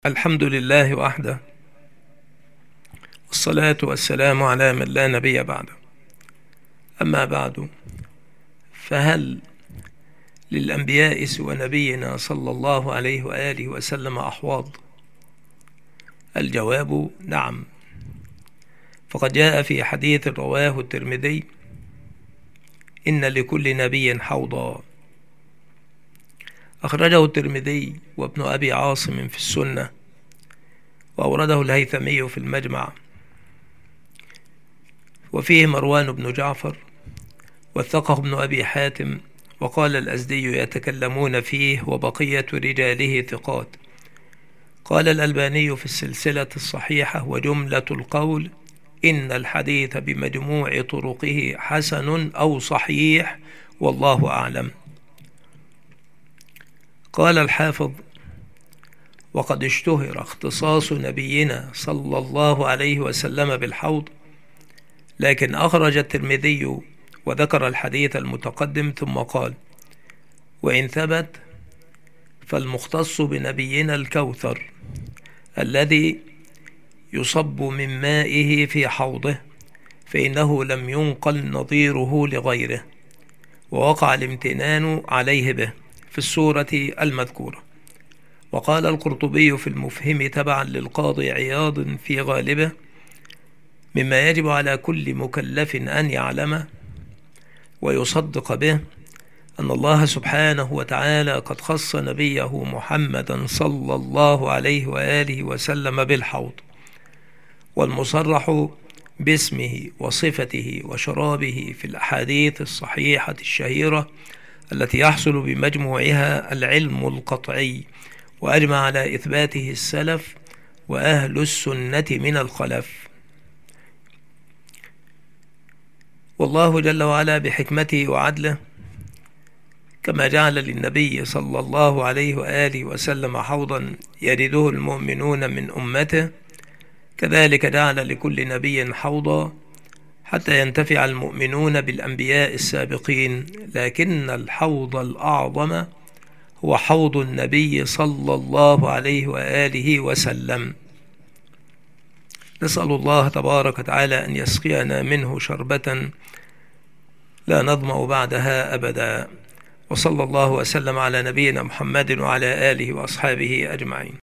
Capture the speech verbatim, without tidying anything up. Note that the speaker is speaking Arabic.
الحمد لله وحده، والصلاة والسلام على من لا نبي بعده. أما بعد، فهل للأنبياء سوى نبينا صلى الله عليه وآله وسلم أحواض؟ الجواب نعم، فقد جاء في حديث رواه الترمذي: إن لكل نبي حوضا. أخرجه الترمذي وابن أبي عاصم في السنة، وأورده الهيثمي في المجمع، وفيه مروان بن جعفر، وثقه ابن أبي حاتم، وقال الأزدي: يتكلمون فيه وبقية رجاله ثقات. قال الألباني في السلسلة الصحيحة: وجملة القول إن الحديث بمجموع طرقه حسن أو صحيح، والله أعلم. قال الحافظ: وقد اشتهر اختصاص نبينا صلى الله عليه وسلم بالحوض، لكن أخرج الترمذي وذكر الحديث المتقدم ثم قال: وإن ثبت فالمختص بنبينا الكوثر الذي يصب من مائه في حوضه، فإنه لم ينقل نظيره لغيره، ووقع الامتنان عليه به في السورة المذكورة. وقال القرطبي في المفهم تبعا للقاضي عياض في غالبه: مما يجب على كل مكلف أن يعلمه ويصدق به أن الله سبحانه وتعالى قد خص نبيه محمدا صلى الله عليه وآله وسلم بالحوض، والمصرح باسمه وصفته وشرابه في الأحاديث الصحيحة الشهيرة التي يحصل بمجموعها العلم القطعي، وأجمع على إثباته السلف وأهل السنة من الخلف. والله جل وعلا بحكمته وعدله، كما جعل للنبي صلى الله عليه وآله وسلم حوضا يرده المؤمنون من أمته، كذلك جعل لكل نبي حوضا حتى ينتفع المؤمنون بالأنبياء السابقين، لكن الحوض الأعظم هو حوض النبي صلى الله عليه وآله وسلم. نسأل الله تبارك وتعالى أن يسقينا منه شربة لا نظمأ بعدها أبدا. وصلى الله وسلم على نبينا محمد وعلى آله وأصحابه أجمعين.